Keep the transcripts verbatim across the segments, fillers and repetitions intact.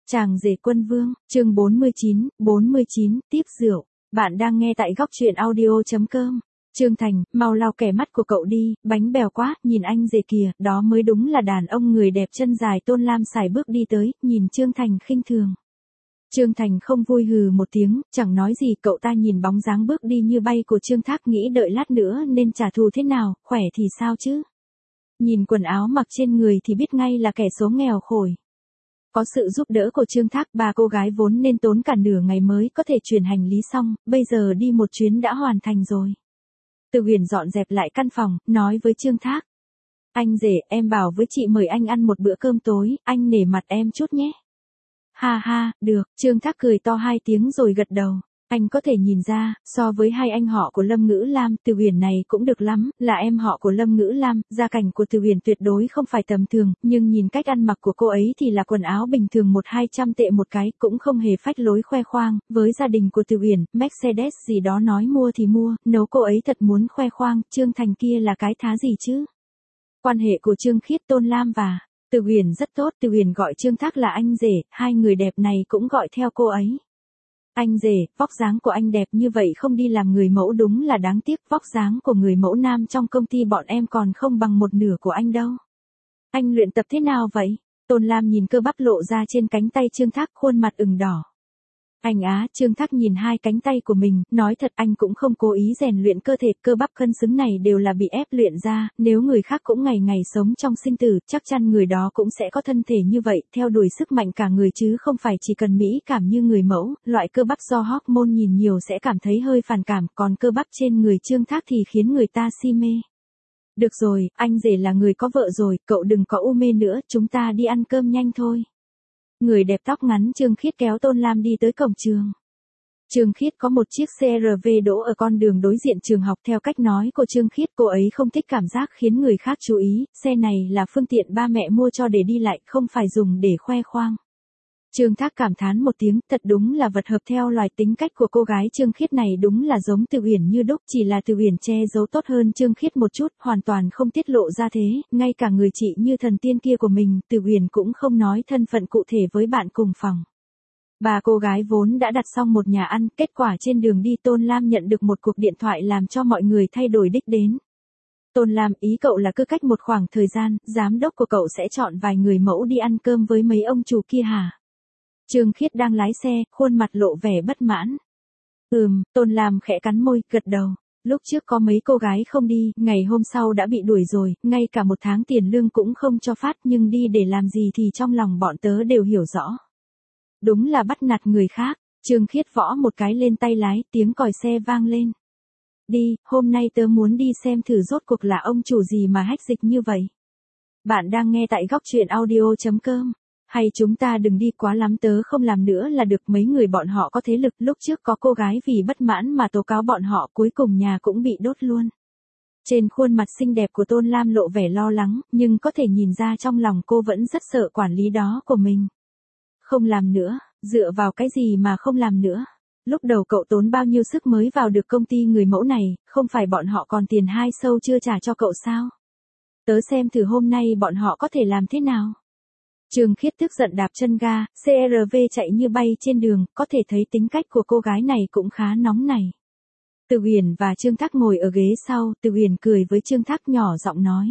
Chàng rể quân vương, chương bốn mươi chín, bốn mươi chín, tiếp rượu. Bạn đang nghe tại góc truyện audio.com. Trương Thành, mau lau kẻ mắt của cậu đi, bánh bèo quá, nhìn anh rể kìa, đó mới đúng là đàn ông người đẹp chân dài. Tôn Lam sải bước đi tới, nhìn Trương Thành khinh thường. Trương Thành không vui hừ một tiếng, chẳng nói gì. Cậu ta nhìn bóng dáng bước đi như bay của Trương Thác, nghĩ đợi lát nữa nên trả thù thế nào, khỏe thì sao chứ. Nhìn quần áo mặc trên người thì biết ngay là kẻ số nghèo khổ. Có sự giúp đỡ của Trương Thác, ba cô gái vốn nên tốn cả nửa ngày mới có thể chuyển hành lý xong, bây giờ đi một chuyến đã hoàn thành rồi. Từ Huyền dọn dẹp lại căn phòng, nói với Trương Thác. Anh rể, em bảo với chị mời anh ăn một bữa cơm tối, anh nể mặt em chút nhé. Ha ha, được, Trương Thác cười to hai tiếng rồi gật đầu. Anh có thể nhìn ra, so với hai anh họ của Lâm Ngữ Lam, Từ Huyền này cũng được lắm, là em họ của Lâm Ngữ Lam, gia cảnh của Từ Huyền tuyệt đối không phải tầm thường, nhưng nhìn cách ăn mặc của cô ấy thì là quần áo bình thường một hai trăm tệ một cái, cũng không hề phách lối khoe khoang, với gia đình của Từ Huyền, Mercedes gì đó nói mua thì mua, nếu cô ấy thật muốn khoe khoang, Trương Thành kia là cái thá gì chứ? Quan hệ của Trương Khiết, Tôn Lam và Từ Huyền rất tốt, Từ Huyền gọi Trương Thác là anh rể, hai người đẹp này cũng gọi theo cô ấy. Anh rể, vóc dáng của anh đẹp như vậy không đi làm người mẫu đúng là đáng tiếc, vóc dáng của người mẫu nam trong công ty bọn em còn không bằng một nửa của anh đâu. Anh luyện tập thế nào vậy? Tôn Lam nhìn cơ bắp lộ ra trên cánh tay Trương Thác, khuôn mặt ửng đỏ. Anh á, Trương Thác nhìn hai cánh tay của mình, nói thật anh cũng không cố ý rèn luyện cơ thể, cơ bắp cân xứng này đều là bị ép luyện ra, nếu người khác cũng ngày ngày sống trong sinh tử, chắc chắn người đó cũng sẽ có thân thể như vậy, theo đuổi sức mạnh cả người chứ không phải chỉ cần mỹ cảm như người mẫu, loại cơ bắp do hormone nhìn nhiều sẽ cảm thấy hơi phản cảm, còn cơ bắp trên người Trương Thác thì khiến người ta si mê. Được rồi, anh rể là người có vợ rồi, cậu đừng có u mê nữa, chúng ta đi ăn cơm nhanh thôi. Người đẹp tóc ngắn Trương Khiết kéo Tôn Lam đi tới cổng trường. Trương Khiết có một chiếc xê e rờ vê đỗ ở con đường đối diện trường học, theo cách nói của Trương Khiết, cô ấy không thích cảm giác khiến người khác chú ý, xe này là phương tiện ba mẹ mua cho để đi lại, không phải dùng để khoe khoang. Trương Thác cảm thán một tiếng, thật đúng là vật hợp, theo loài tính cách của cô gái Trương Khiết này đúng là giống Từ Huyền như đúc, chỉ là Từ Huyền che giấu tốt hơn Trương Khiết một chút, hoàn toàn không tiết lộ ra thế, ngay cả người chị như thần tiên kia của mình, Từ Huyền cũng không nói thân phận cụ thể với bạn cùng phòng. Bà cô gái vốn đã đặt xong một nhà ăn, kết quả trên đường đi Tôn Lam nhận được một cuộc điện thoại làm cho mọi người thay đổi đích đến. Tôn Lam, ý cậu là cứ cách một khoảng thời gian, giám đốc của cậu sẽ chọn vài người mẫu đi ăn cơm với mấy ông chủ kia hả? Trương Khiết đang lái xe, khuôn mặt lộ vẻ bất mãn. Ừm, Tôn Lam khẽ cắn môi, gật đầu. Lúc trước có mấy cô gái không đi, ngày hôm sau đã bị đuổi rồi, ngay cả một tháng tiền lương cũng không cho phát, nhưng đi để làm gì thì trong lòng bọn tớ đều hiểu rõ. Đúng là bắt nạt người khác. Trương Khiết võ một cái lên tay lái, tiếng còi xe vang lên. Đi, hôm nay tớ muốn đi xem thử rốt cuộc là ông chủ gì mà hách dịch như vậy. Bạn đang nghe tại góc truyện audio.com. Hay chúng ta đừng đi, quá lắm, tớ không làm nữa là được. Mấy người bọn họ có thế lực, lúc trước có cô gái vì bất mãn mà tố cáo bọn họ, cuối cùng nhà cũng bị đốt luôn. Trên khuôn mặt xinh đẹp của Tôn Lam lộ vẻ lo lắng, nhưng có thể nhìn ra trong lòng cô vẫn rất sợ quản lý đó của mình. Không làm nữa, dựa vào cái gì mà không làm nữa? Lúc đầu cậu tốn bao nhiêu sức mới vào được công ty người mẫu này, không phải bọn họ còn tiền hai xu chưa trả cho cậu sao? Tớ xem thử hôm nay bọn họ có thể làm thế nào. Trương Khiết tức giận đạp chân ga, xê e rờ vê chạy như bay trên đường, có thể thấy tính cách của cô gái này cũng khá nóng nảy. Từ Huyền và Trương Thác ngồi ở ghế sau, Từ Huyền cười với Trương Thác nhỏ giọng nói.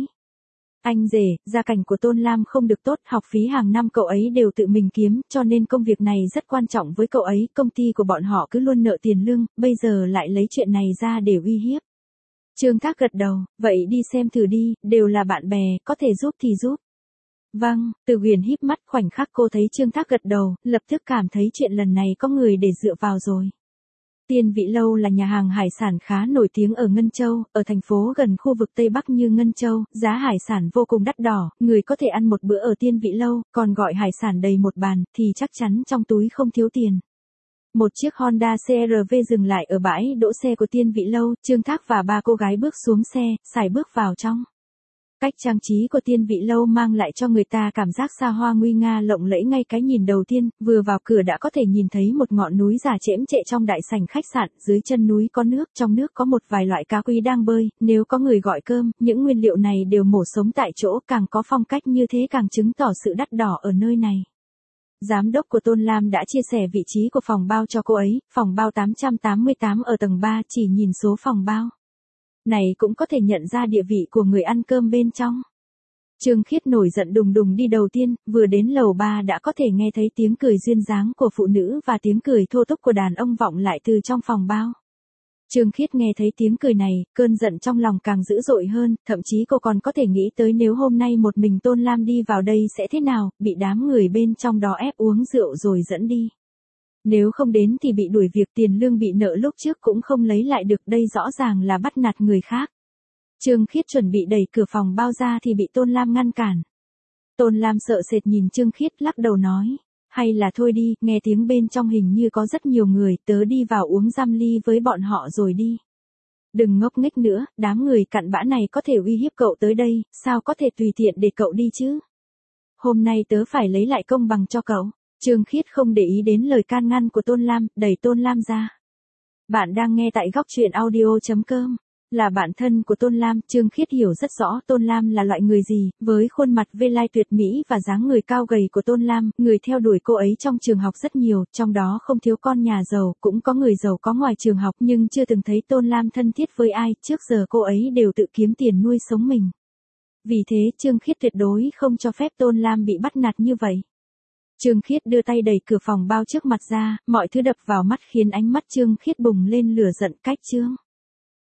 Anh rể, gia cảnh của Tôn Lam không được tốt, học phí hàng năm cậu ấy đều tự mình kiếm, cho nên công việc này rất quan trọng với cậu ấy, công ty của bọn họ cứ luôn nợ tiền lương, bây giờ lại lấy chuyện này ra để uy hiếp. Trương Thác gật đầu, vậy đi xem thử đi, đều là bạn bè, có thể giúp thì giúp. Vâng, Từ Huyền híp mắt, khoảnh khắc cô thấy Trương Thác gật đầu, lập tức cảm thấy chuyện lần này có người để dựa vào rồi. Tiên Vị Lâu là nhà hàng hải sản khá nổi tiếng ở Ngân Châu, ở thành phố gần khu vực Tây Bắc như Ngân Châu, giá hải sản vô cùng đắt đỏ, người có thể ăn một bữa ở Tiên Vị Lâu, còn gọi hải sản đầy một bàn, thì chắc chắn trong túi không thiếu tiền. Một chiếc Honda xê e rờ vê dừng lại ở bãi đỗ xe của Tiên Vị Lâu, Trương Thác và ba cô gái bước xuống xe, sải bước vào trong. Cách trang trí của Tiên Vị Lâu mang lại cho người ta cảm giác xa hoa nguy nga lộng lẫy ngay cái nhìn đầu tiên, vừa vào cửa đã có thể nhìn thấy một ngọn núi già chễm chệ trong đại sảnh khách sạn, dưới chân núi có nước, trong nước có một vài loại cá quý đang bơi, nếu có người gọi cơm, những nguyên liệu này đều mổ sống tại chỗ, càng có phong cách như thế càng chứng tỏ sự đắt đỏ ở nơi này. Giám đốc của Tôn Lam đã chia sẻ vị trí của phòng bao cho cô ấy, phòng bao tám trăm tám mươi tám ở tầng ba, chỉ nhìn số phòng bao này cũng có thể nhận ra địa vị của người ăn cơm bên trong. Trương Khiết nổi giận đùng đùng đi đầu tiên, vừa đến lầu ba đã có thể nghe thấy tiếng cười duyên dáng của phụ nữ và tiếng cười thô tục của đàn ông vọng lại từ trong phòng bao. Trương Khiết nghe thấy tiếng cười này, cơn giận trong lòng càng dữ dội hơn, thậm chí cô còn có thể nghĩ tới nếu hôm nay một mình Tôn Lam đi vào đây sẽ thế nào, bị đám người bên trong đó ép uống rượu rồi dẫn đi. Nếu không đến thì bị đuổi việc, tiền lương bị nợ lúc trước cũng không lấy lại được, đây rõ ràng là bắt nạt người khác. Trương Khiết chuẩn bị đẩy cửa phòng bao ra thì bị Tôn Lam ngăn cản. Tôn Lam sợ sệt nhìn Trương Khiết lắc đầu nói, hay là thôi đi, nghe tiếng bên trong hình như có rất nhiều người, tớ đi vào uống giam ly với bọn họ rồi đi. Đừng ngốc nghếch nữa, đám người cặn bã này có thể uy hiếp cậu tới đây, sao có thể tùy tiện để cậu đi chứ? Hôm nay tớ phải lấy lại công bằng cho cậu. Trương Khiết không để ý đến lời can ngăn của Tôn Lam, đẩy Tôn Lam ra. Bạn đang nghe tại góc truyện audio chấm com. Là bạn thân của Tôn Lam, Trương Khiết hiểu rất rõ Tôn Lam là loại người gì, với khuôn mặt vê lai tuyệt mỹ và dáng người cao gầy của Tôn Lam, người theo đuổi cô ấy trong trường học rất nhiều, trong đó không thiếu con nhà giàu, cũng có người giàu có ngoài trường học nhưng chưa từng thấy Tôn Lam thân thiết với ai, trước giờ cô ấy đều tự kiếm tiền nuôi sống mình. Vì thế Trương Khiết tuyệt đối không cho phép Tôn Lam bị bắt nạt như vậy. Trương Khiết đưa tay đẩy cửa phòng bao trước mặt ra, mọi thứ đập vào mắt khiến ánh mắt Trương Khiết bùng lên lửa giận. Cách Trương